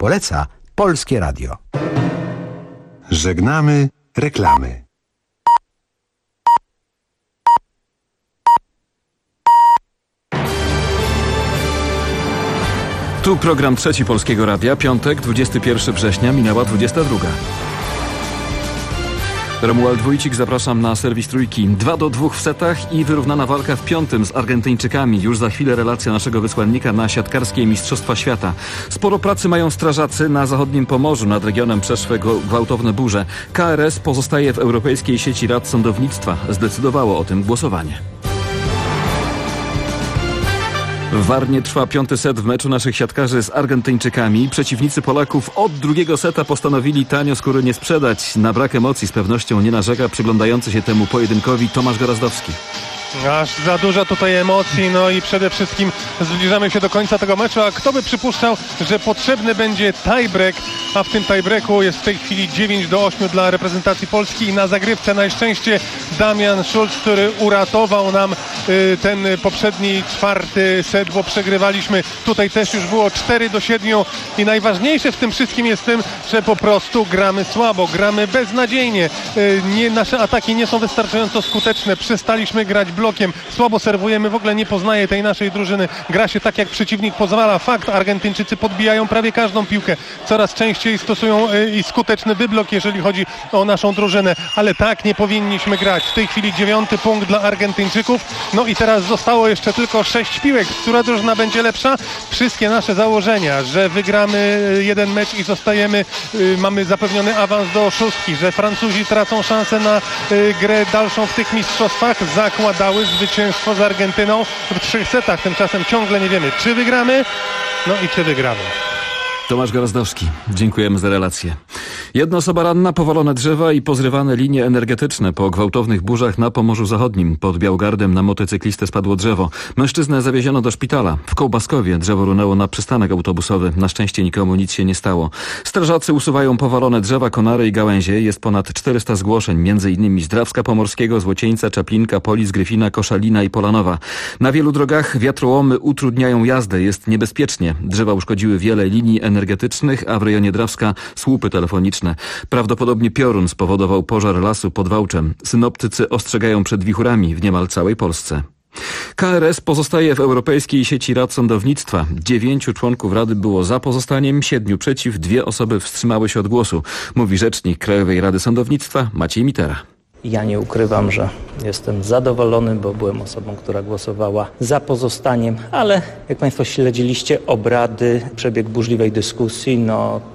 Poleca Polskie Radio. Żegnamy reklamy. Tu program Trzeci Polskiego Radia. Piątek, 21 września, minęła 22. Romuald Wójcik, zapraszam na serwis Trójki. 2-2 w setach i wyrównana walka w piątym z Argentyńczykami. Już za chwilę relacja naszego wysłannika na siatkarskie Mistrzostwa Świata. Sporo pracy mają strażacy na zachodnim Pomorzu. Nad regionem przeszły gwałtowne burze. KRS pozostaje w Europejskiej Sieci Rad Sądownictwa. Zdecydowało o tym głosowanie. W Warnie trwa piąty set w meczu naszych siatkarzy z Argentyńczykami. Przeciwnicy Polaków od drugiego seta postanowili tanio skóry nie sprzedać. Na brak emocji z pewnością nie narzeka przyglądający się temu pojedynkowi Tomasz Gorazdowski. Aż za dużo tutaj emocji, no i przede wszystkim zbliżamy się do końca tego meczu, a kto by przypuszczał, że potrzebny będzie tiebreak, a w tym tiebreaku jest w tej chwili 9-8 dla reprezentacji Polski i na zagrywce na szczęście Damian Schulz, który uratował nam ten poprzedni czwarty set, bo przegrywaliśmy. Tutaj też już było 4-7 i najważniejsze w tym wszystkim jest tym, że po prostu gramy słabo, gramy beznadziejnie. Nasze ataki nie są wystarczająco skuteczne, przestaliśmy grać blokiem, słabo serwujemy, w ogóle nie poznaje tej naszej drużyny. Gra się tak, jak przeciwnik pozwala. Fakt, Argentyńczycy podbijają prawie każdą piłkę. Coraz częściej stosują i skuteczny wyblok, jeżeli chodzi o naszą drużynę. Ale tak nie powinniśmy grać. W tej chwili 9. punkt dla Argentyńczyków. No i teraz zostało jeszcze tylko 6 piłek. Która drużyna będzie lepsza? Wszystkie nasze założenia, że wygramy jeden mecz i zostajemy, mamy zapewniony awans do szóstki, że Francuzi tracą szansę na grę dalszą w tych mistrzostwach, zakładały zwycięstwo z Argentyną w 3 setach. Tymczasem ciągle nie wiemy, czy wygramy, no i czy wygramy. Tomasz Gorazdowski, dziękujemy za relację. Jedna osoba ranna, powalone drzewa i pozrywane linie energetyczne po gwałtownych burzach na Pomorzu Zachodnim. Pod Białgardem na motocyklistę spadło drzewo. Mężczyznę zawieziono do szpitala. W Kołbaskowie drzewo runęło na przystanek autobusowy. Na szczęście nikomu nic się nie stało. Strażacy usuwają powalone drzewa, konary i gałęzie. Jest ponad 400 zgłoszeń, m.in. z Drawska Pomorskiego, Złocieńca, Czaplinka, Polic, Gryfina, Koszalina i Polanowa. Na wielu drogach wiatrołomy utrudniają jazdę. Jest niebezpiecznie. Drzewa uszkodziły wiele linii energetycznych, a w rejonie Drawska słupy telefoniczne. Prawdopodobnie piorun spowodował pożar lasu pod Wałczem. Synoptycy ostrzegają przed wichurami w niemal całej Polsce. KRS pozostaje w Europejskiej Sieci Rad Sądownictwa. 9 członków Rady było za pozostaniem, 7 przeciw, 2 osoby wstrzymały się od głosu, mówi rzecznik Krajowej Rady Sądownictwa Maciej Mitera. Ja nie ukrywam, że jestem zadowolony, bo byłem osobą, która głosowała za pozostaniem, ale jak Państwo śledziliście obrady, przebieg burzliwej dyskusji,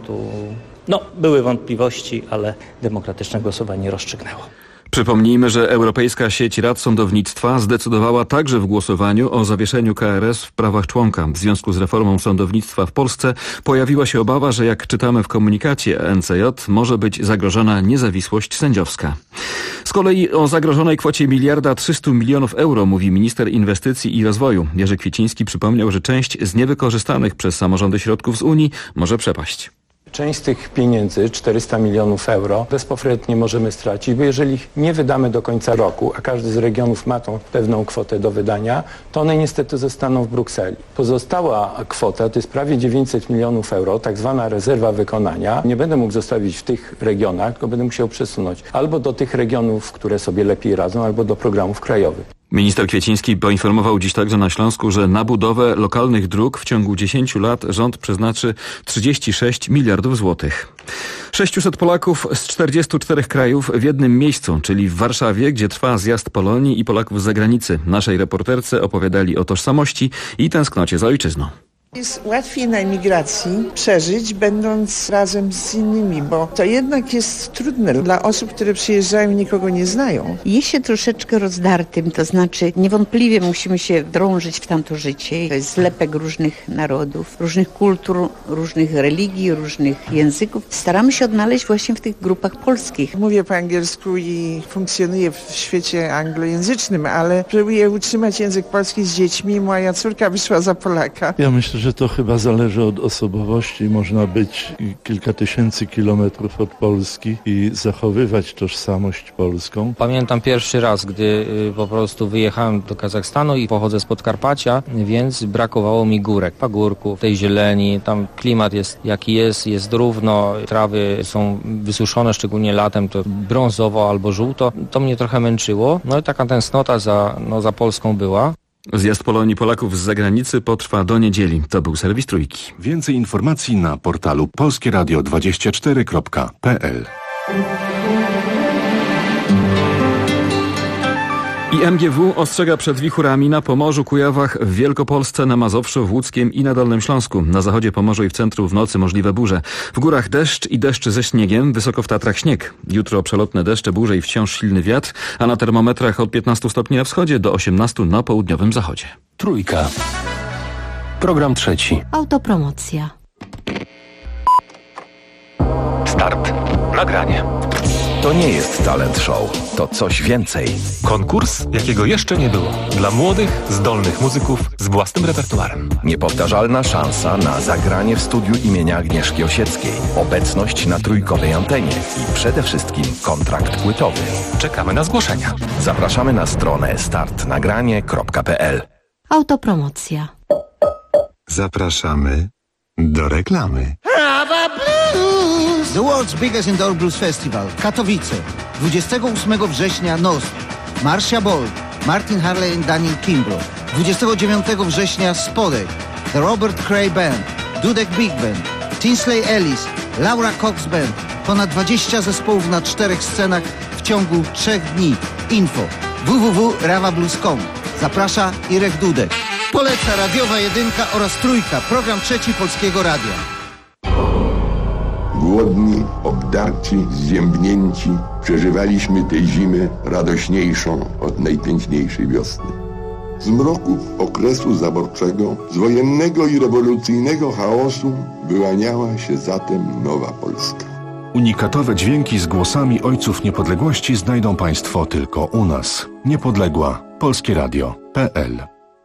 były wątpliwości, ale demokratyczne głosowanie rozstrzygnęło. Przypomnijmy, że Europejska Sieć Rad Sądownictwa zdecydowała także w głosowaniu o zawieszeniu KRS w prawach członka. W związku z reformą sądownictwa w Polsce pojawiła się obawa, że jak czytamy w komunikacie NCJ, może być zagrożona niezawisłość sędziowska. Z kolei o zagrożonej kwocie 1 300 000 000 euro mówi minister inwestycji i rozwoju. Jerzy Kwieciński przypomniał, że część z niewykorzystanych przez samorządy środków z Unii może przepaść. Część z tych pieniędzy, 400 milionów euro, bezpowrotnie możemy stracić, bo jeżeli ich nie wydamy do końca roku, a każdy z regionów ma tą pewną kwotę do wydania, to one niestety zostaną w Brukseli. Pozostała kwota to jest prawie 900 milionów euro, tak zwana rezerwa wykonania. Nie będę mógł zostawić w tych regionach, tylko będę musiał przesunąć albo do tych regionów, które sobie lepiej radzą, albo do programów krajowych. Minister Kwieciński poinformował dziś także na Śląsku, że na budowę lokalnych dróg w ciągu 10 lat rząd przeznaczy 36 miliardów złotych. 600 Polaków z 44 krajów w jednym miejscu, czyli w Warszawie, gdzie trwa zjazd Polonii i Polaków z zagranicy. Naszej reporterce opowiadali o tożsamości i tęsknocie za ojczyzną. Jest łatwiej na emigracji przeżyć, będąc razem z innymi, bo to jednak jest trudne dla osób, które przyjeżdżają i nikogo nie znają. Jest się troszeczkę rozdartym, to znaczy niewątpliwie musimy się wdrążyć w tamto życie. To jest zlepek różnych narodów, różnych kultur, różnych religii, różnych języków. Staramy się odnaleźć właśnie w tych grupach polskich. Mówię po angielsku i funkcjonuję w świecie anglojęzycznym, ale próbuję utrzymać język polski z dziećmi. Moja córka wyszła za Polaka. Ja myślę, Myślę, że to chyba zależy od osobowości. Można być kilka tysięcy kilometrów od Polski i zachowywać tożsamość polską. Pamiętam pierwszy raz, gdy po prostu wyjechałem do Kazachstanu i pochodzę z Podkarpacia, więc brakowało mi górek, pagórków, tej zieleni. Tam klimat jest jaki jest równo, trawy są wysuszone, szczególnie latem to brązowo albo żółto. To mnie trochę męczyło. No i taka tęsknota za Polską była. Zjazd Polonii Polaków z zagranicy potrwa do niedzieli. To był serwis Trójki. Więcej informacji na portalu polskieradio24.pl. I MGW ostrzega przed wichurami na Pomorzu, Kujawach, w Wielkopolsce, na Mazowszu, w Łódzkiem i na Dolnym Śląsku. Na zachodzie Pomorza i w centrum w nocy możliwe burze. W górach deszcz i deszcz ze śniegiem, wysoko w Tatrach śnieg. Jutro przelotne deszcze, burze i wciąż silny wiatr, a na termometrach od 15 stopni na wschodzie do 18 na południowym zachodzie. Trójka. Program trzeci. Autopromocja. Start. Nagranie. To nie jest talent show, to coś więcej. Konkurs, jakiego jeszcze nie było. Dla młodych, zdolnych muzyków z własnym repertuarem. Niepowtarzalna szansa na zagranie w studiu imienia Agnieszki Osieckiej. Obecność na trójkowej antenie i przede wszystkim kontrakt płytowy. Czekamy na zgłoszenia. Zapraszamy na stronę startnagranie.pl. Autopromocja. Zapraszamy do reklamy. The World's Biggest Indoor Blues Festival, Katowice, 28 września Nost, Marcia Ball, Martin Harley i Daniel Kimbrough, 29 września Spodek, The Robert Cray Band, Dudek Big Band, Tinsley Ellis, Laura Cox Band, ponad 20 zespołów na 4 scenach w ciągu 3 dni. Info www.rawablues.com. Zaprasza Irek Dudek. Poleca radiowa jedynka oraz Trójka, program trzeci Polskiego Radia. Głodni, obdarci, zziębnięci, przeżywaliśmy tę zimę radośniejszą od najpiękniejszej wiosny. Z mroków okresu zaborczego, z wojennego i rewolucyjnego chaosu wyłaniała się zatem nowa Polska. Unikatowe dźwięki z głosami ojców niepodległości znajdą Państwo tylko u nas. Niepodległa. Polskieradio.pl.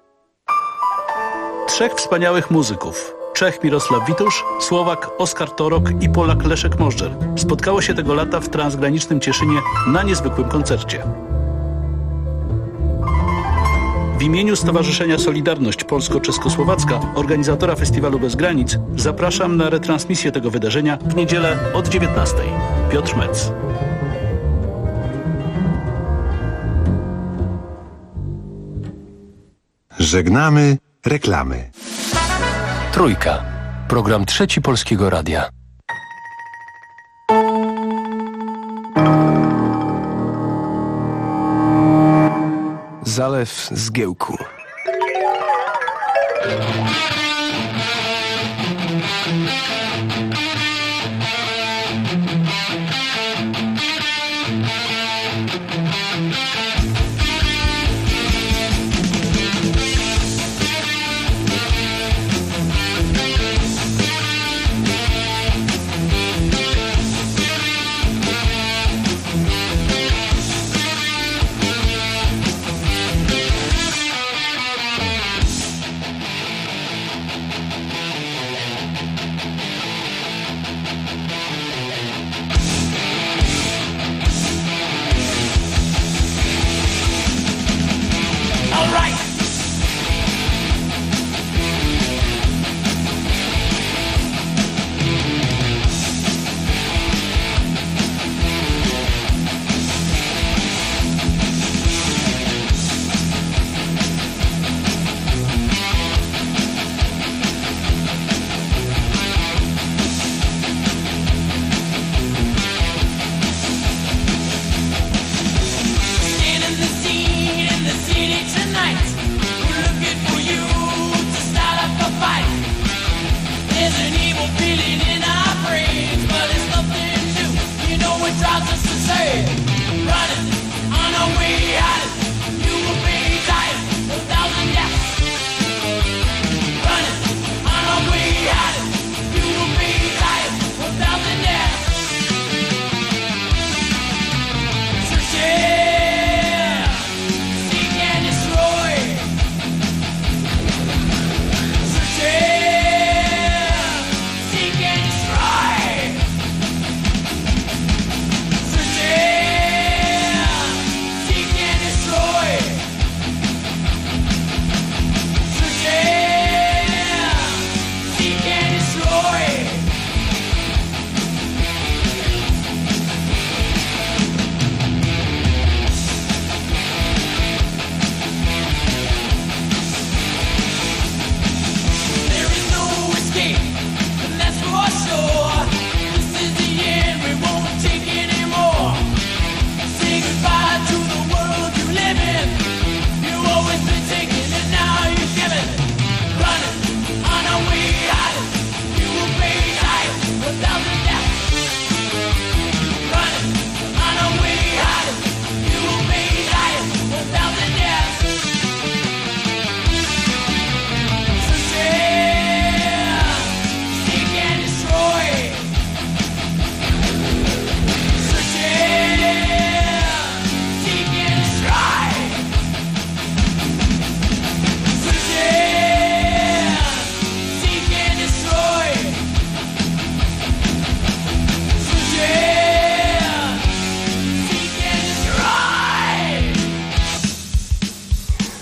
3 wspaniałych muzyków. Czech Mirosław Witusz, Słowak Oskar Torok i Polak Leszek Możdżer spotkało się tego lata w transgranicznym Cieszynie na niezwykłym koncercie. W imieniu Stowarzyszenia Solidarność Polsko-Czeskosłowacka, organizatora Festiwalu Bez Granic, zapraszam na retransmisję tego wydarzenia w niedzielę od 19:00. Piotr Metz. Żegnamy reklamy. Trójka. Program trzeci Polskiego Radia. Zalew Zgiełku. Yeah!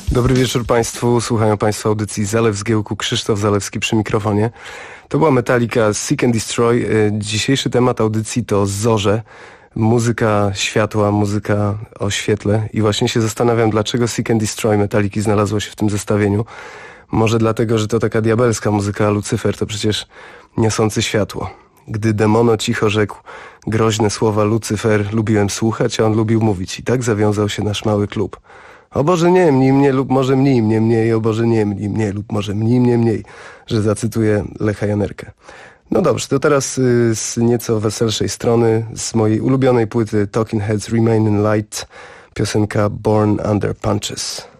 Dobry wieczór Państwu, słuchają Państwo audycji Zalew Zgiełku, Krzysztof Zalewski przy mikrofonie. To była Metallica Seek and Destroy. Dzisiejszy temat audycji to zorze, muzyka światła, muzyka o świetle i właśnie się zastanawiam, dlaczego Seek and Destroy Metalliki znalazło się w tym zestawieniu. Może dlatego, że to taka diabelska muzyka, a Lucyfer to przecież niosący światło. Gdy demono cicho rzekł groźne słowa Lucyfer, lubiłem słuchać, a on lubił mówić i tak zawiązał się nasz mały klub. O Boże, nie mnij mnie lub może mnij mnie mniej, o Boże, nie mnij mnie lub może mnij mnie mniej, że zacytuję Lecha Janerkę. No dobrze, to teraz z nieco weselszej strony, z mojej ulubionej płyty Talking Heads Remain in Light, piosenka Born Under Punches.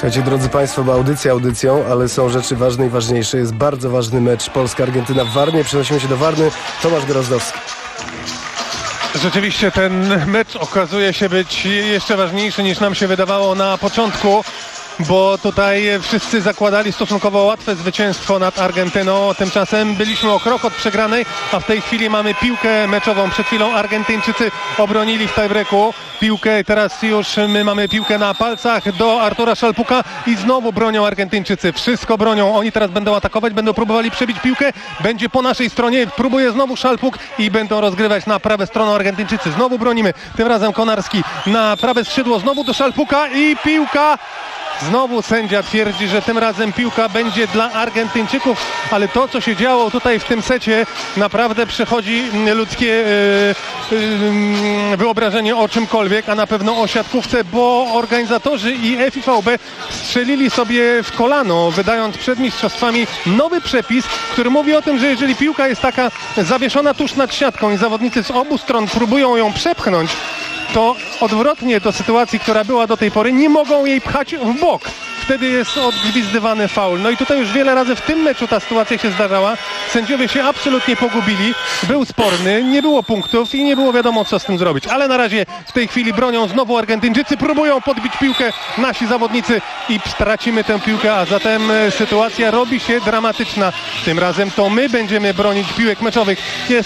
Słuchajcie, drodzy Państwo, bo audycja audycją, ale są rzeczy ważne i ważniejsze. Jest bardzo ważny mecz Polska-Argentyna w Warnie. Przenosimy się do Warny. Tomasz Grozdowski. Rzeczywiście ten mecz okazuje się być jeszcze ważniejszy niż nam się wydawało na początku, bo tutaj wszyscy zakładali stosunkowo łatwe zwycięstwo nad Argentyną. Tymczasem byliśmy o krok od przegranej, a w tej chwili mamy piłkę meczową. Przed chwilą Argentyńczycy obronili w tiebreaku piłkę. Teraz już my mamy piłkę na palcach do Artura Szalpuka i znowu bronią Argentyńczycy. Wszystko bronią. Oni teraz będą atakować, będą próbowali przebić piłkę. Będzie po naszej stronie. Próbuje znowu Szalpuk i będą rozgrywać na prawe stroną Argentyńczycy. Znowu bronimy. Tym razem Konarski na prawe skrzydło. Znowu do Szalpuka i piłka. Znowu sędzia twierdzi, że tym razem piłka będzie dla Argentyńczyków, ale to, co się działo tutaj w tym secie, naprawdę przechodzi ludzkie wyobrażenie o czymkolwiek, a na pewno o siatkówce, bo organizatorzy i FIVB strzelili sobie w kolano, wydając przed mistrzostwami nowy przepis, który mówi o tym, że jeżeli piłka jest taka zawieszona tuż nad siatką i zawodnicy z obu stron próbują ją przepchnąć, to odwrotnie do sytuacji, która była do tej pory, nie mogą jej pchać w bok. Wtedy jest odgwizdywany faul. No i tutaj już wiele razy w tym meczu ta sytuacja się zdarzała. Sędziowie się absolutnie pogubili. Był sporny, nie było punktów i nie było wiadomo, co z tym zrobić. Ale na razie w tej chwili bronią znowu Argentyńczycy. Próbują podbić piłkę nasi zawodnicy i stracimy tę piłkę, a zatem sytuacja robi się dramatyczna. Tym razem to my będziemy bronić piłek meczowych. Jest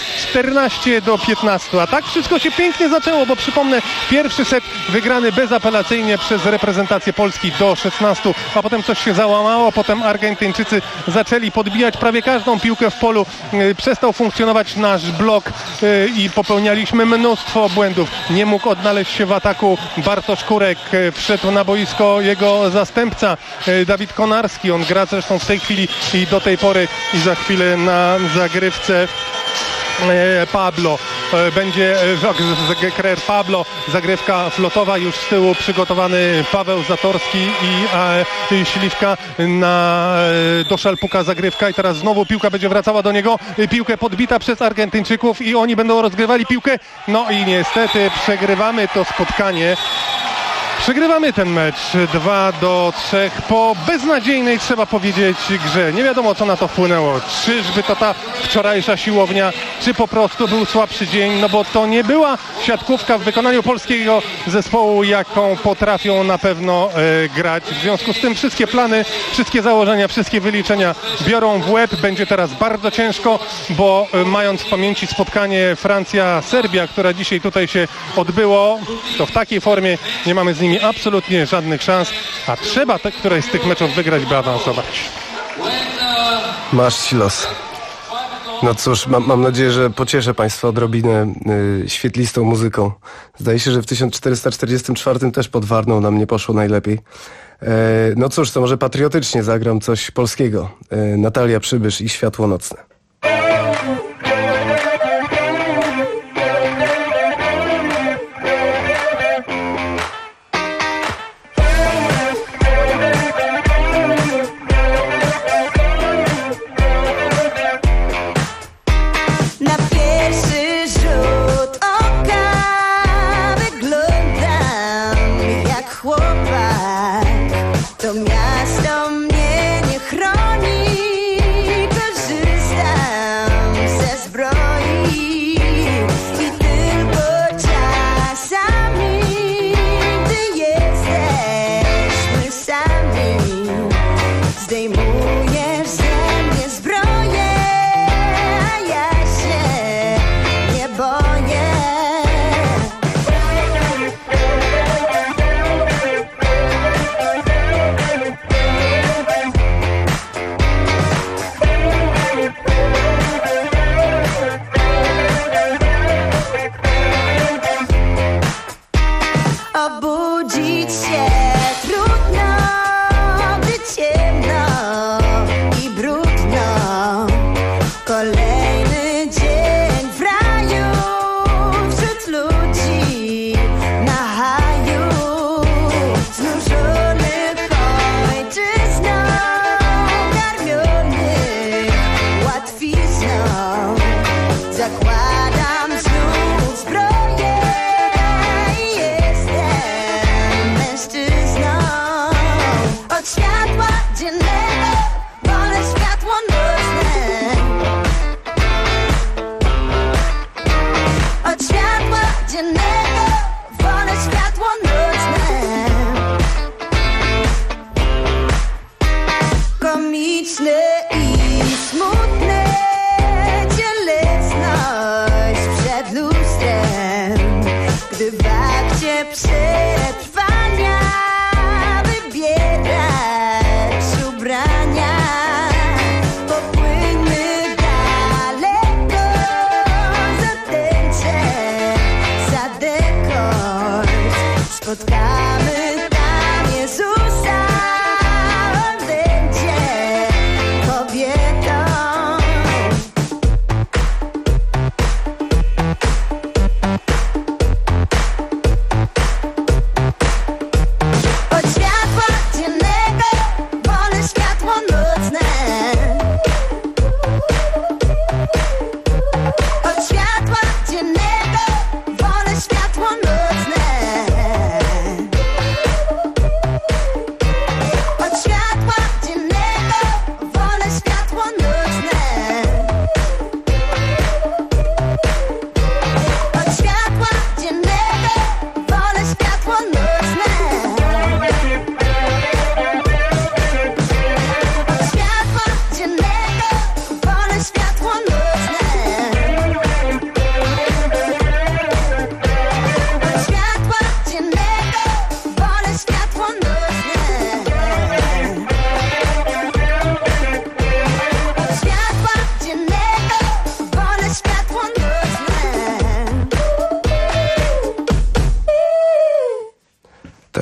14-15, a tak wszystko się pięknie zaczęło, bo przypomnę, pierwszy set wygrany bezapelacyjnie przez reprezentację Polski do 16, a potem coś się załamało, potem Argentyńczycy zaczęli podbijać prawie każdą piłkę w polu, przestał funkcjonować nasz blok i popełnialiśmy mnóstwo błędów. Nie mógł odnaleźć się w ataku Bartosz Kurek, wszedł na boisko jego zastępca Dawid Konarski, on gra zresztą w tej chwili i do tej pory i za chwilę na zagrywce Pablo. Będzie Pablo, zagrywka flotowa, już z tyłu przygotowany Paweł Zatorski i Śliwka do Szalpuka zagrywka i teraz znowu piłka będzie wracała do niego. Piłkę podbita przez Argentyńczyków i oni będą rozgrywali piłkę. No i niestety przegrywamy to spotkanie. Przegrywamy ten mecz 2-3 po beznadziejnej, trzeba powiedzieć, grze. Nie wiadomo, co na to wpłynęło. Czyżby to ta wczorajsza siłownia, czy po prostu był słabszy dzień, no bo to nie była siatkówka w wykonaniu polskiego zespołu, jaką potrafią na pewno grać. W związku z tym wszystkie plany, wszystkie założenia, wszystkie wyliczenia biorą w łeb. Będzie teraz bardzo ciężko, bo mając w pamięci spotkanie Francja-Serbia, która dzisiaj tutaj się odbyło, to w takiej formie nie mamy z nimi absolutnie żadnych szans, a trzeba któreś z tych meczów wygrać, by awansować. Masz los. No cóż, mam nadzieję, że pocieszę Państwa odrobinę świetlistą muzyką. Zdaje się, że w 1444 też pod Warną nam nie poszło najlepiej. No cóż, to może patriotycznie zagram coś polskiego. Natalia Przybysz i Światło nocne.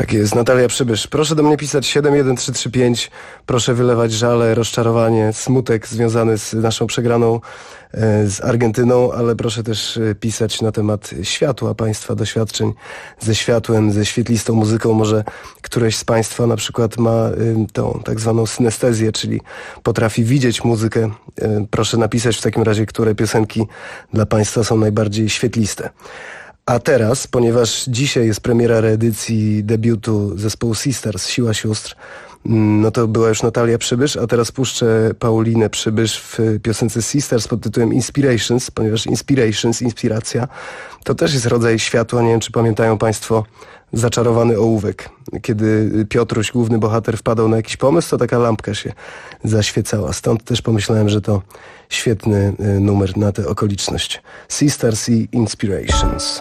Tak jest, Natalia Przybysz. Proszę do mnie pisać 71335. Proszę wylewać żale, rozczarowanie, smutek związany z naszą przegraną z Argentyną, ale proszę też pisać na temat światła Państwa, doświadczeń ze światłem, ze świetlistą muzyką. Może któreś z Państwa na przykład ma tą tak zwaną synestezję, czyli potrafi widzieć muzykę. Proszę napisać w takim razie, które piosenki dla Państwa są najbardziej świetliste. A teraz, ponieważ dzisiaj jest premiera reedycji debiutu zespołu Sisters, Siła Sióstr, no to była już Natalia Przybysz, a teraz puszczę Paulinę Przybysz w piosence Sisters pod tytułem Inspirations, ponieważ inspiracja, to też jest rodzaj światła. Nie wiem, czy pamiętają Państwo Zaczarowany ołówek. Kiedy Piotruś, główny bohater, wpadał na jakiś pomysł, to taka lampka się zaświecała. Stąd też pomyślałem, że to świetny numer na tę okoliczność. Sisters i Inspirations.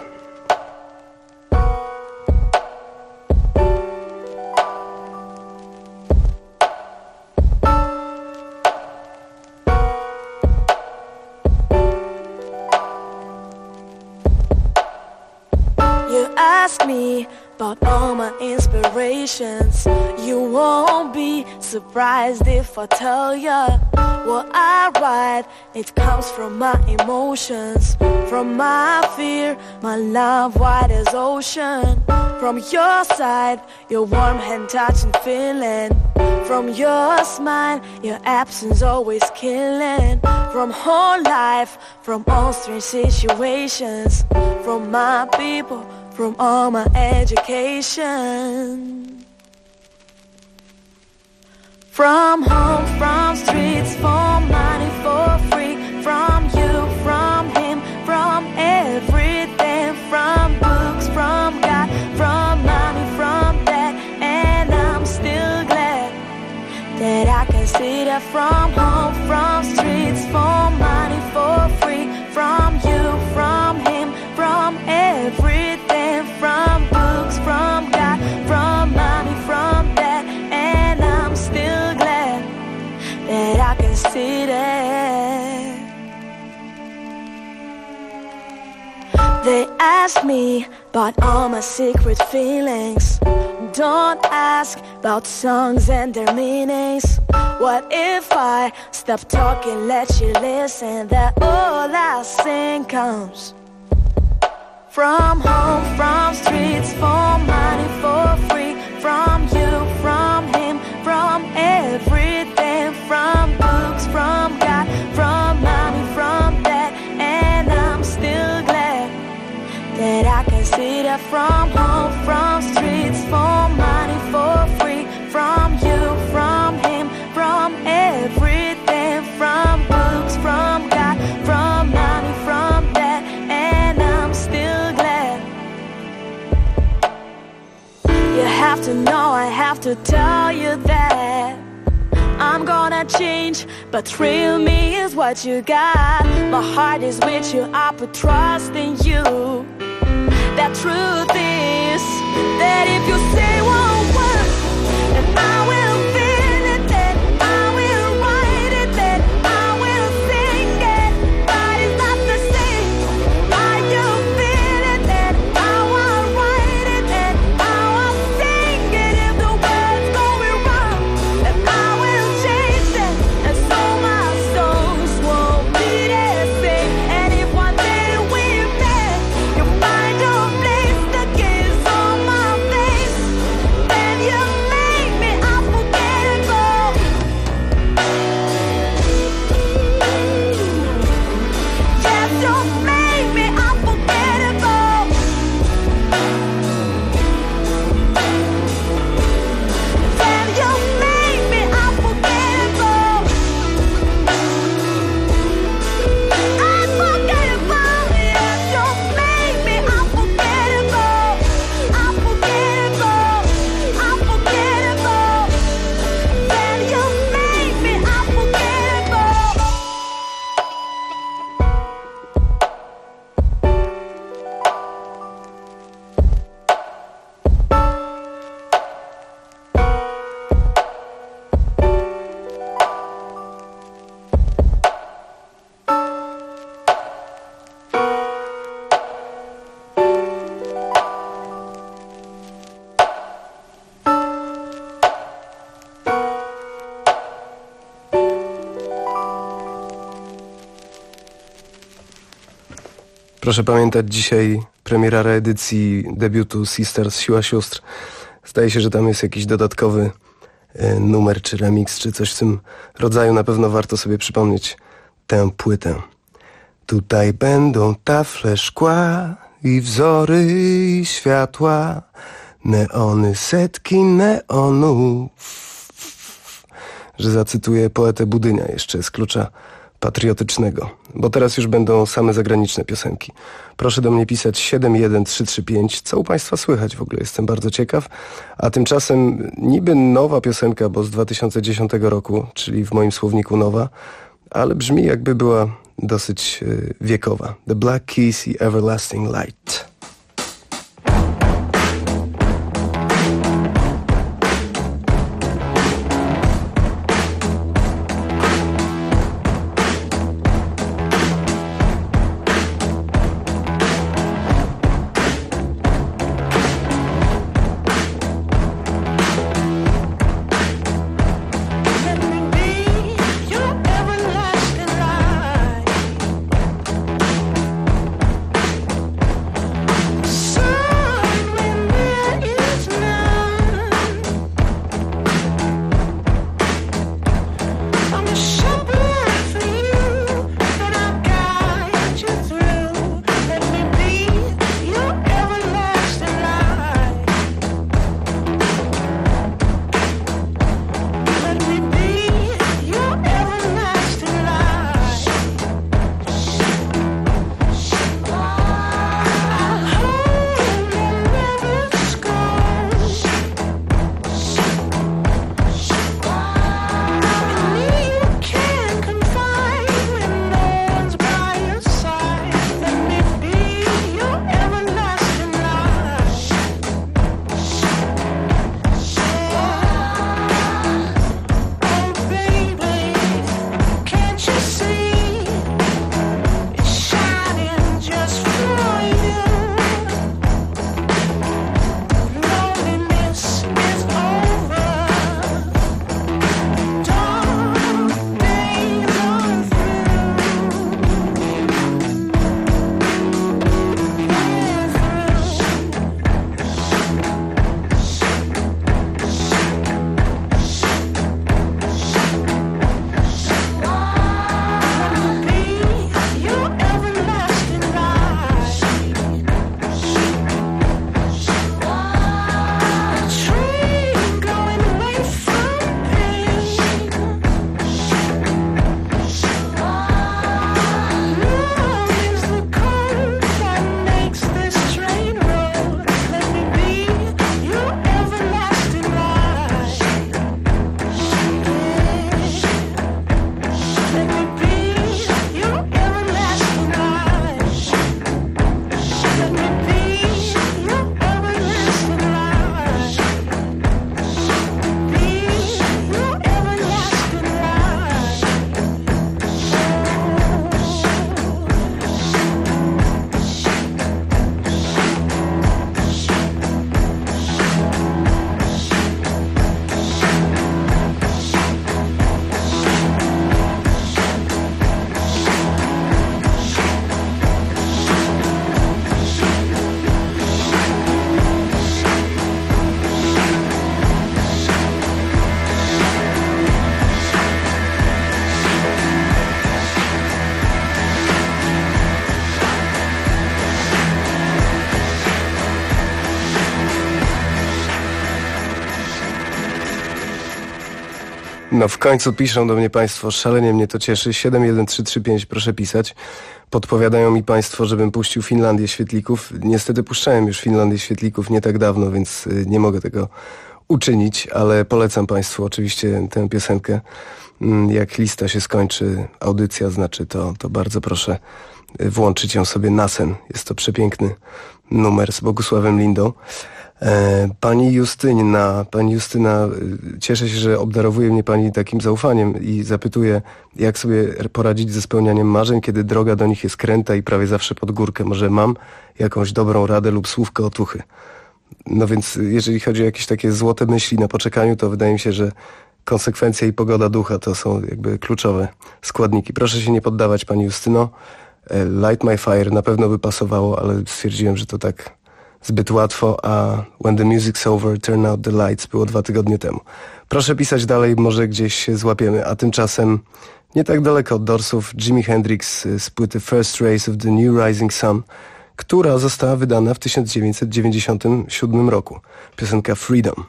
Ask me about all my inspirations. You won't be surprised if I tell ya what I write. It comes from my emotions, from my fear, my love wide as ocean. From your side, your warm hand touching feeling. From your smile, your absence always killing. From whole life, from all strange situations. From my people, from all my education. From home, from streets, for money, for free. From you, from him, from everything. From books, from God, from mommy, from dad. And I'm still glad that I can see that. From home, from streets, for money, for free. From you, from him, from everything. From books, from God, from mommy, from dad. And I'm still glad that I can see that. They ask me about all my secret feelings. Don't ask about songs and their meanings. What if I stop talking, let you listen? That all I sing comes from home, from streets, for money, for free. From you, from him, from everything. From books, from God, from mommy, from dad. And I'm still glad that I can see that. From home, from streets, for money, for free. From you, from him, from everything. From books, from God, from mommy, from dad. And I'm still glad. You have to know, I have to tell you that I'm gonna change, but real me is what you got. My heart is with you, I put trust in you. The truth is that if you say one word, then I will feel it, then I will write it, then I will sing it. But it's not the same. Are you feel it, then I will write it, then I will sing it. If the words going wrong, then I will change them, and so my songs won't be the same. And if one day we met, you find your place, the kiss on my face, then you make me unforgettable. Yes, you make me unforgettable. Then you make me unforgettable. Unforgettable, yes, you make me unforgettable. Unforgettable, unforgettable. Then you make me unforgettable. Proszę pamiętać, dzisiaj premiera reedycji debiutu Sisters, Siła Sióstr. Zdaje się, że tam jest jakiś dodatkowy numer, czy remix, czy coś w tym rodzaju. Na pewno warto sobie przypomnieć tę płytę. Tutaj będą tafle szkła i wzory i światła, neony, setki neonów. Że zacytuję poetę Budynia jeszcze z Klucza Patriotycznego, bo teraz już będą same zagraniczne piosenki. Proszę do mnie pisać 71335. Co u Państwa słychać w ogóle? Jestem bardzo ciekaw. A tymczasem niby nowa piosenka, bo z 2010 roku, czyli w moim słowniku nowa, ale brzmi jakby była dosyć wiekowa. The Black Keys i Everlasting Light. No w końcu piszą do mnie Państwo, szalenie mnie to cieszy. 71335, proszę pisać. Podpowiadają mi Państwo, żebym puścił Finlandię Świetlików. Niestety puszczałem już Finlandię Świetlików nie tak dawno, więc nie mogę tego uczynić, ale polecam Państwu oczywiście tę piosenkę. Jak lista się skończy, audycja znaczy, to bardzo proszę włączyć ją sobie na sen. Jest to przepiękny numer z Bogusławem Lindą. Pani Justyna, cieszę się, że obdarowuje mnie Pani takim zaufaniem i zapytuje, jak sobie poradzić ze spełnianiem marzeń, kiedy droga do nich jest kręta i prawie zawsze pod górkę. Może mam jakąś dobrą radę lub słówko otuchy. No więc jeżeli chodzi o jakieś takie złote myśli na poczekaniu, to wydaje mi się, że konsekwencja i pogoda ducha to są jakby kluczowe składniki. Proszę się nie poddawać, Pani Justyno. Light My Fire na pewno by pasowało, ale stwierdziłem, że to tak zbyt łatwo, a When the Music's Over, Turn Out the Lights było 2 tygodnie temu. Proszę pisać dalej, może gdzieś się złapiemy, a tymczasem nie tak daleko od Doorsów Jimi Hendrix z płyty First Rays of the New Rising Sun, która została wydana w 1997 roku. Piosenka Freedom.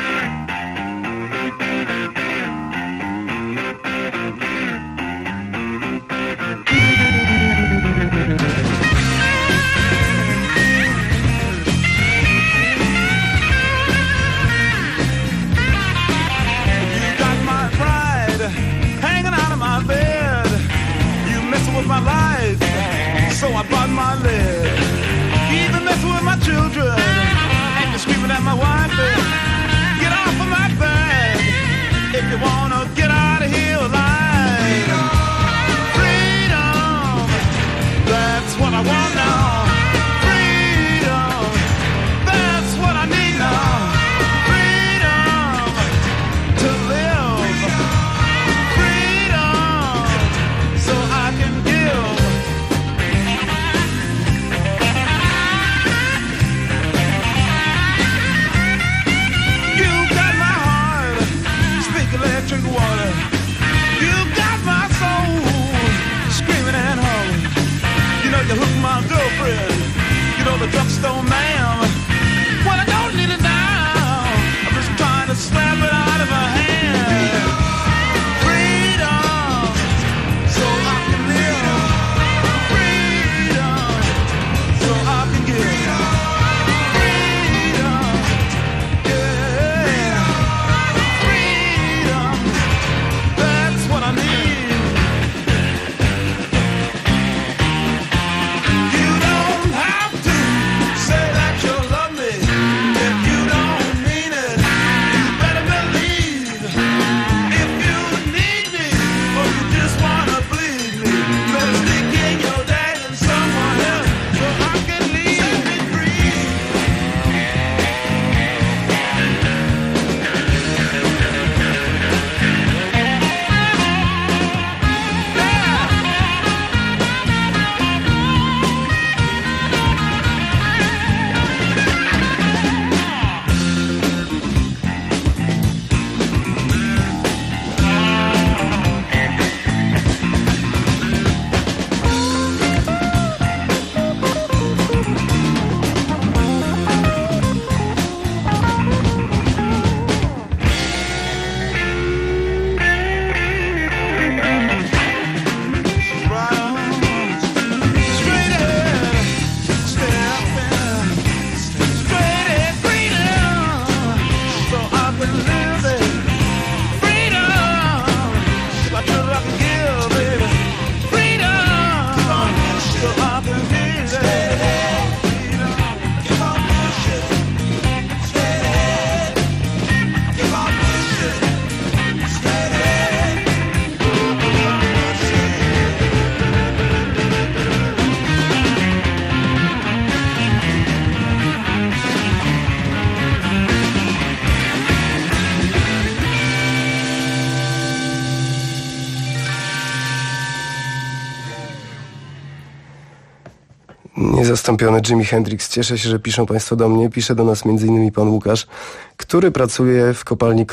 So I bought my leg. Even messing with my children and screaming at my wife. Get off of my bed if you wanna get out of here alive. Freedom, that's what I want now. Freedom, that's what I need now. Freedom to live. Freedom so I can give. Electric water. You got my soul screaming and hollering. You know you hooked my girlfriend. You know the drugstore man. Well, I don't need it now. I'm just trying to slap it out of my hand. Freedom, so I can live. Freedom, so I can give. Niezastąpiony Jimi Hendrix. Cieszę się, że piszą Państwo do mnie. Pisze do nas m.in. pan Łukasz, który pracuje w kopalni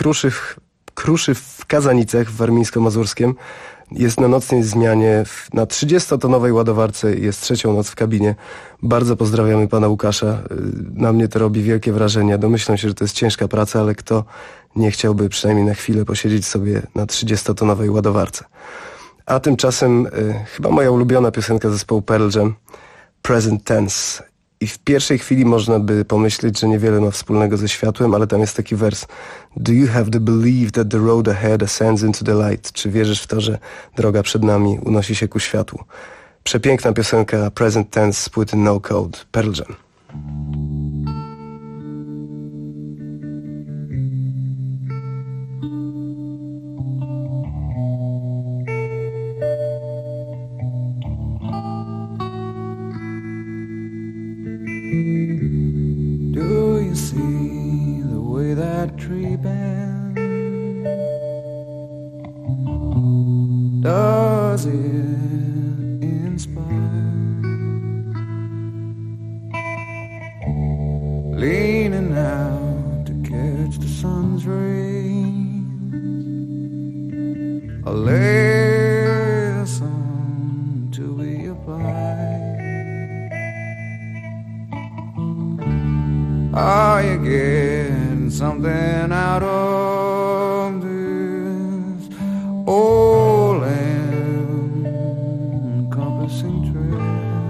Kruszy w Kazanicach w Warmińsko-Mazurskiem. Jest na nocnej zmianie na 30-tonowej ładowarce i jest trzecią noc w kabinie. Bardzo pozdrawiamy pana Łukasza. Na mnie to robi wielkie wrażenie. Domyślam się, że to jest ciężka praca, ale kto nie chciałby przynajmniej na chwilę posiedzieć sobie na 30-tonowej ładowarce. A tymczasem chyba moja ulubiona piosenka zespołu Pearl Jam, Present Tense. I w pierwszej chwili można by pomyśleć, że niewiele ma wspólnego ze światłem, ale tam jest taki wers: Do you have the belief that the road ahead ascends into the light? Czy wierzysz w to, że droga przed nami unosi się ku światłu? Przepiękna piosenka Present Tense z płyty No Code, Pearl Jam. Do you see the way that tree bends? Does it inspire? a lesson to be applied. Are you getting something out of this old encompassing trip?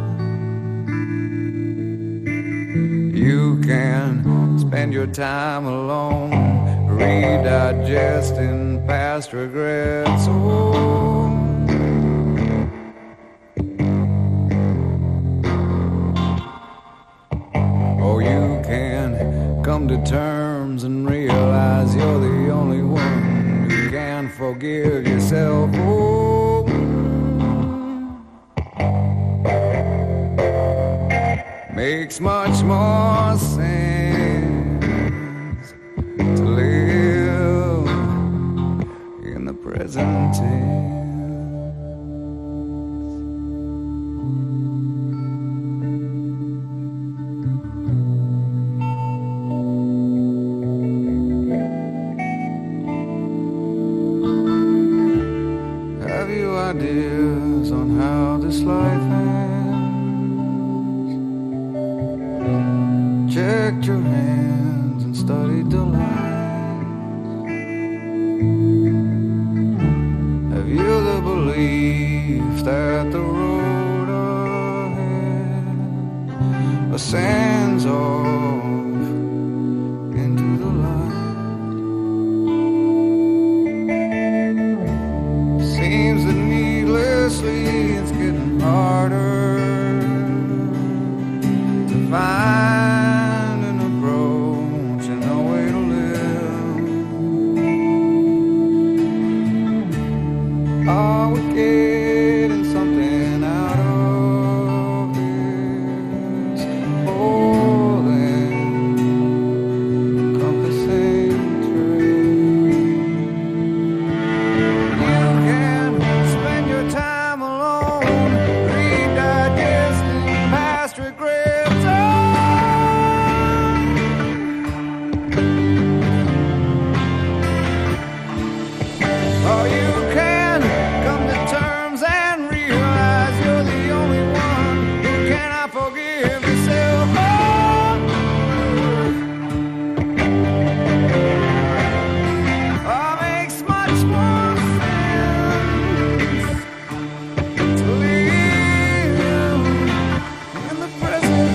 You can spend your time alone, redigesting past regrets. Oh, you can come to terms and realize you're the only one who can forgive yourself. Oh, makes much more sense to live in the present tense. Have you ideas on how this life ends? Checked your hands and studied the lines. Have you the belief that the road ahead ascends off into the light? Seems that needlessly it's getting harder to find an approach and a way to live. Are we getting something out of this whole encompassing trip? You can spend your time alone, redigesting past regrets. Or you can come to terms and realize you're the only one who cannot forgive yourself. Oh, makes much more sense to live in the present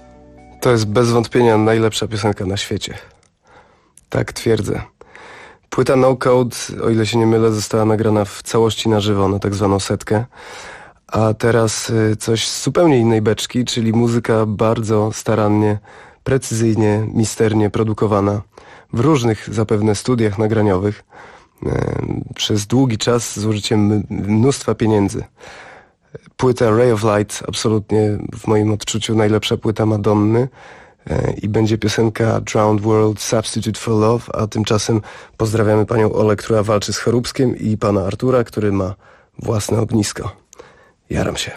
To jest bez wątpienia najlepsza piosenka na świecie. Tak twierdzę. Płyta No Code, o ile się nie mylę, została nagrana w całości na żywo, na tak zwaną setkę. A teraz coś z zupełnie innej beczki, czyli muzyka bardzo starannie, precyzyjnie, misternie produkowana w różnych zapewne studiach nagraniowych przez długi czas z użyciem mnóstwa pieniędzy. Płyta Ray of Light, absolutnie w moim odczuciu najlepsza płyta Madonny, i będzie piosenka Drowned World Substitute for Love, a tymczasem pozdrawiamy panią Olę, która walczy z choróbskiem, i pana Artura, który ma własne ognisko. Jaram się.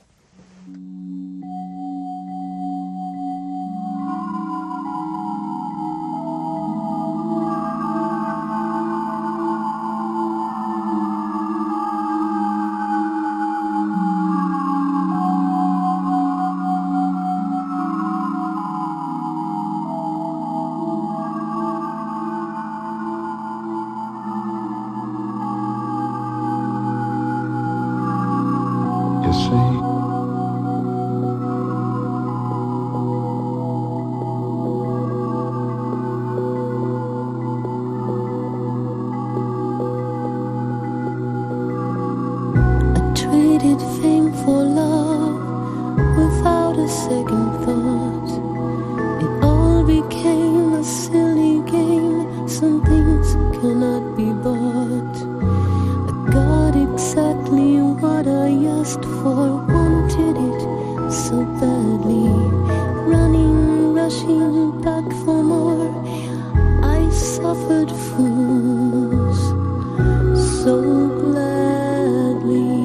Fame for love without a second thought. It all became a silly game. Some things cannot be bought. I got exactly what I asked for, wanted it so badly. Running, rushing back for more. I suffered fools so gladly.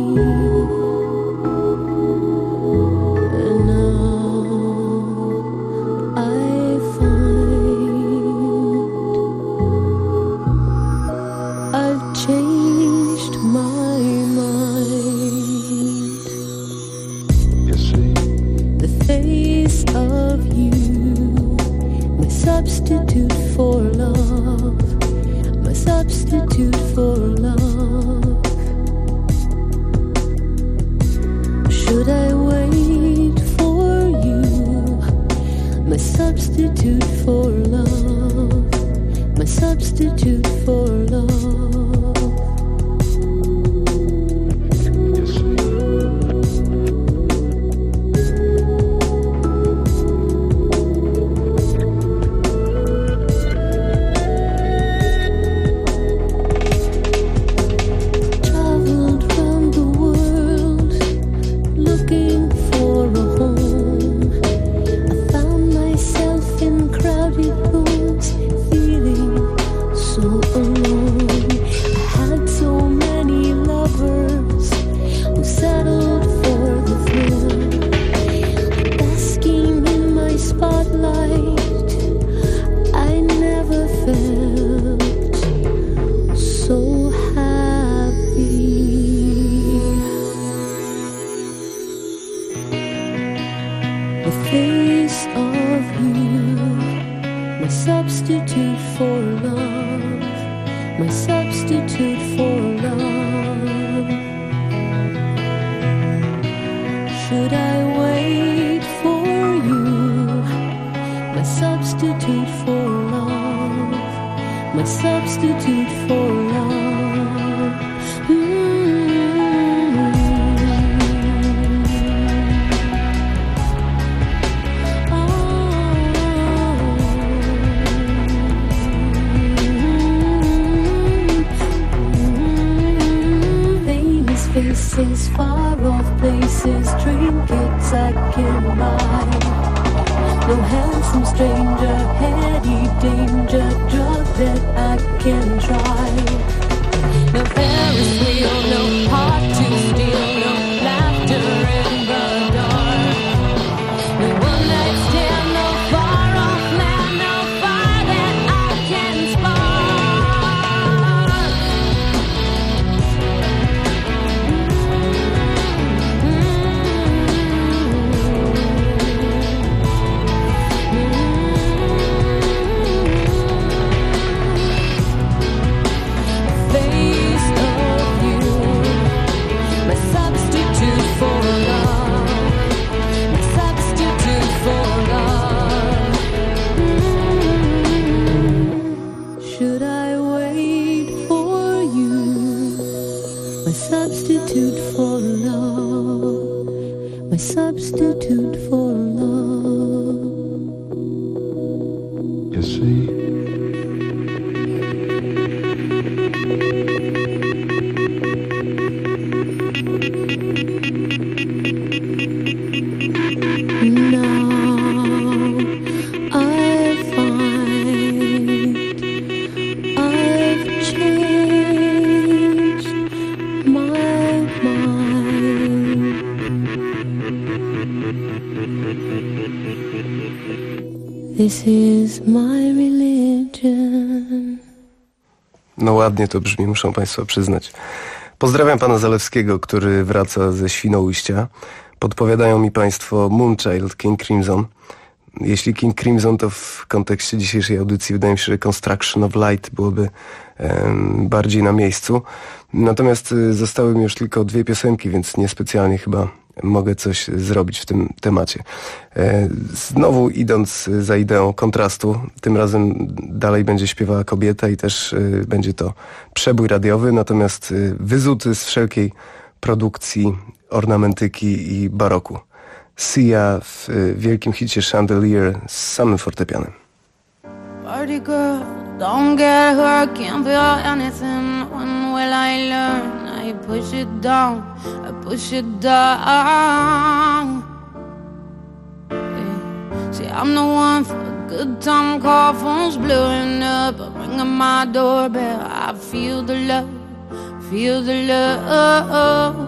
Substitute for love, my substitute for love. Should I wait for you, my substitute for love, my substitute for love. Faces, far off places, trinkets I can buy. No handsome stranger, heady danger, drug that I can try. No Ferris wheel, no heart to steal, no laughter in the dark. No one night stand, no far off man, no fire that I can spark. Face of you. for love, my substitute for love. You see? This is my religion. No ładnie to brzmi, muszą Państwo przyznać. Pozdrawiam pana Zalewskiego, który wraca ze Świnoujścia. Podpowiadają mi Państwo Moonchild, King Crimson. Jeśli King Crimson, to w kontekście dzisiejszej audycji wydaje mi się, że Construction of Light byłoby bardziej na miejscu. Natomiast zostały mi już tylko 2 piosenki, więc niespecjalnie chyba mogę coś zrobić w tym temacie. Znowu idąc za ideą kontrastu, tym razem dalej będzie śpiewała kobieta i też będzie to przebój radiowy, natomiast wyzuty z wszelkiej produkcji, ornamentyki i baroku. Sia w wielkim hicie Chandelier z samym fortepianem. Party girl, don't get hurt, can't feel anything. When will I learn? I push it down, I push it down. Yeah. See, I'm the one for a good time call, phone's blowing up, I'm ringing my doorbell. I feel the love, feel the love.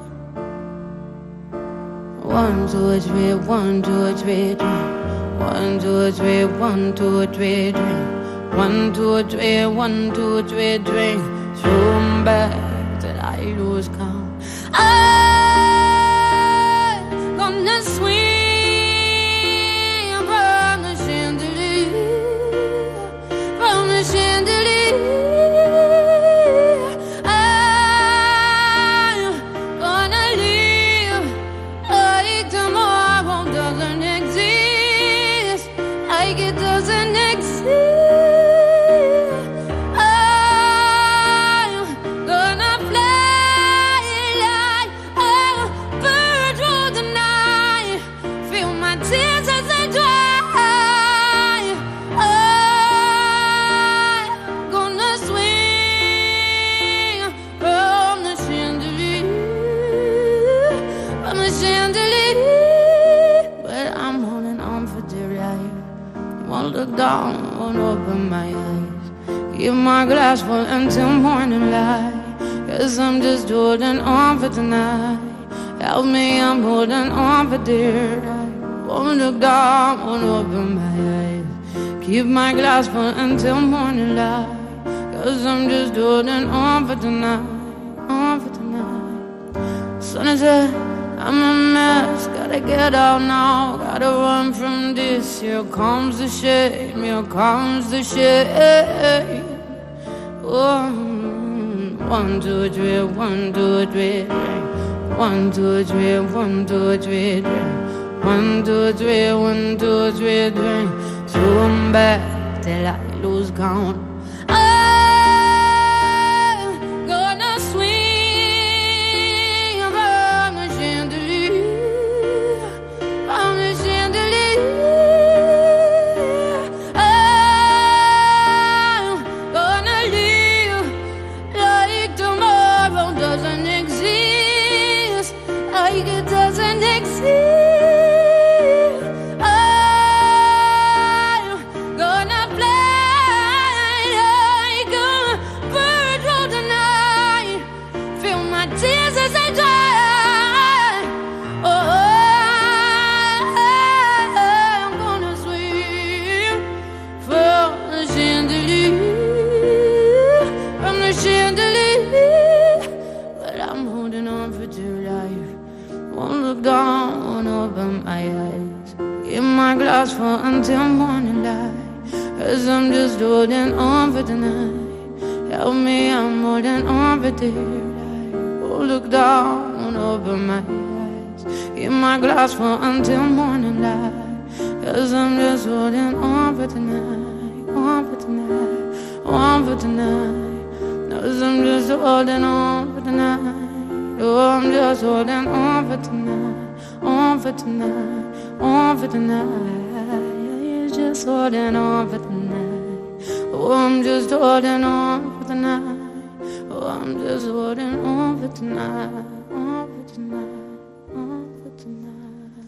1, 2, 3, 1, 2, 3, 1, 2, 3, 1, 2, 3, 1, 2, 3, 1, 2, 3, drink. So I'm back till I lose count. I'm gonna swing from the chandelier, from the chandelier. I'm gonna live like tomorrow doesn't exist, like it doesn't exist. Down, won't open my eyes. Keep my glass full until morning light. Guess I'm just holding on for tonight. Help me, I'm holding on for dear life. Won't look down, won't open my eyes. Keep my glass full until morning light. Cause I'm just holding on for tonight, on for tonight. Sun is up, I'm a mess, gotta get out now, gotta run from this. Here comes the shame, here comes the shame. 1, 2, 3, 1, 2, 3, 1, 2, 3, 1, 2, 3, 1, 2, 3, 1, 2, 3, 3. So I'm back till I lose count. Until morning light, cause I'm just holding on for tonight. Help me, I'm holding on for dear life. Oh, look down, won't open my eyes. Keep my glass full until morning light, cause I'm just holding on for tonight, on for tonight, on for tonight. Cause I'm just holding on for tonight, So I'm just holding on for tonight, on for tonight, on for tonight. You're just holding on for tonight. Oh, I'm just holding on for tonight. Oh, I'm just holding on for tonight, on for tonight, on for tonight.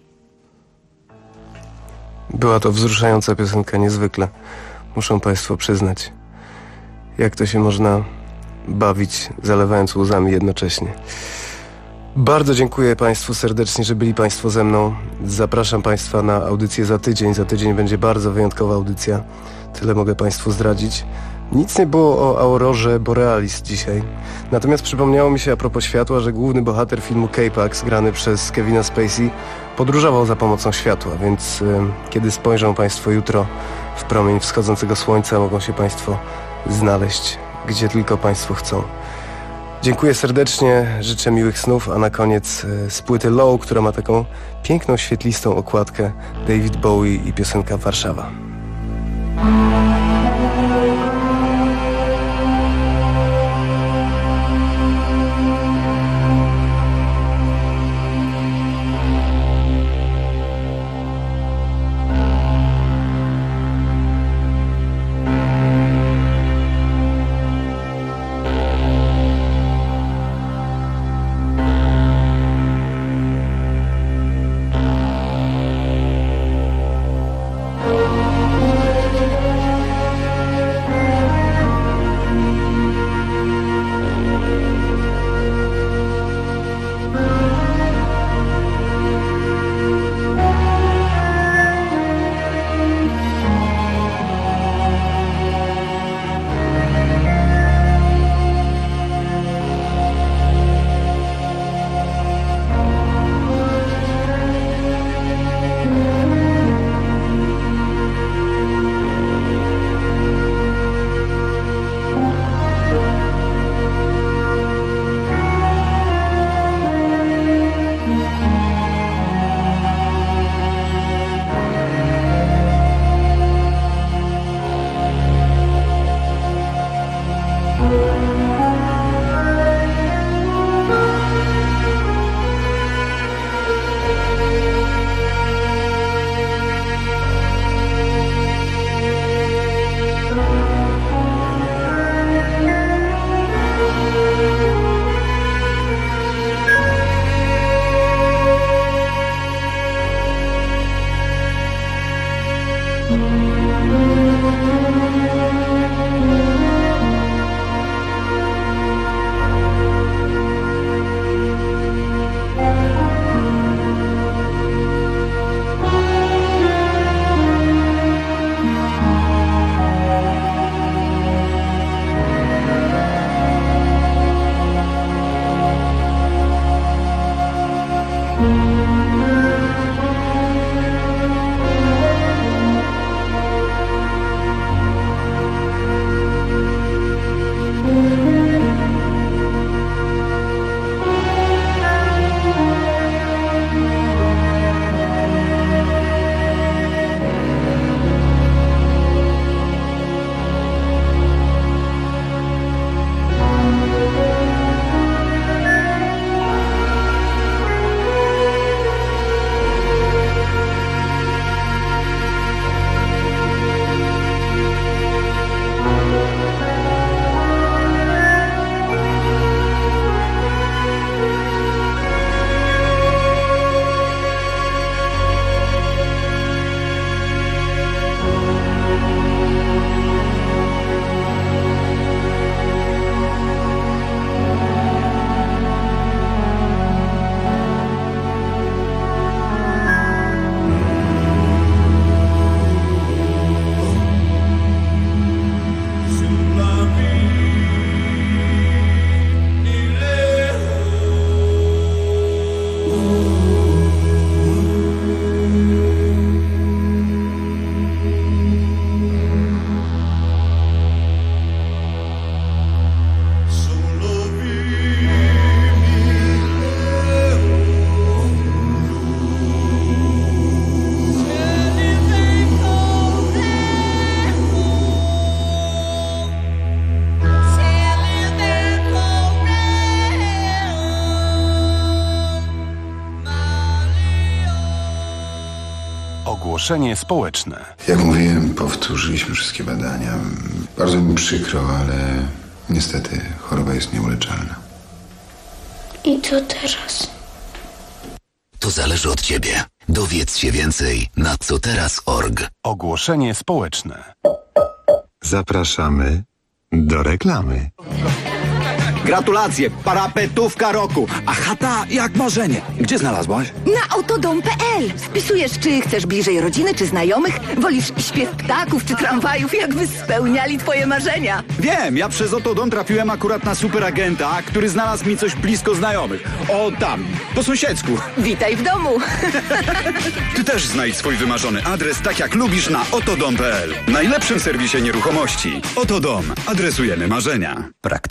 Była to wzruszająca piosenka, niezwykle. Muszą Państwo przyznać, jak to się można bawić, zalewając łzami jednocześnie. Bardzo dziękuję Państwu serdecznie, że byli Państwo ze mną. Zapraszam Państwa na audycję za tydzień. Za tydzień będzie bardzo wyjątkowa audycja. Tyle mogę Państwu zdradzić. Nic nie było o aurorze borealis dzisiaj. Natomiast przypomniało mi się a propos światła, że główny bohater filmu K-Pax, grany przez Kevina Spacey, podróżował za pomocą światła, więc kiedy spojrzą Państwo jutro w promień wschodzącego słońca, mogą się Państwo znaleźć, gdzie tylko Państwo chcą. Dziękuję serdecznie, życzę miłych snów, a na koniec z płyty Low, która ma taką piękną, świetlistą okładkę, David Bowie i piosenka Warszawa. Ogłoszenie społeczne. Jak mówiłem, powtórzyliśmy wszystkie badania. Bardzo mi przykro, ale niestety choroba jest nieuleczalna. I co teraz? To zależy od ciebie. Dowiedz się więcej na coteraz.org. Ogłoszenie społeczne. Zapraszamy do reklamy. Gratulacje, parapetówka roku, a chata jak marzenie. Gdzie znalazłaś? Na autodom.pl. Wpisujesz, czy chcesz bliżej rodziny, czy znajomych, wolisz śpiew ptaków, czy tramwajów, jakby spełniali twoje marzenia. Wiem, ja przez Autodom trafiłem akurat na superagenta, który znalazł mi coś blisko znajomych. O tam, po sąsiedzku. Witaj w domu. Ty też znajdź swój wymarzony adres tak jak lubisz na autodom.pl. Najlepszym serwisie nieruchomości. Autodom. Adresujemy marzenia.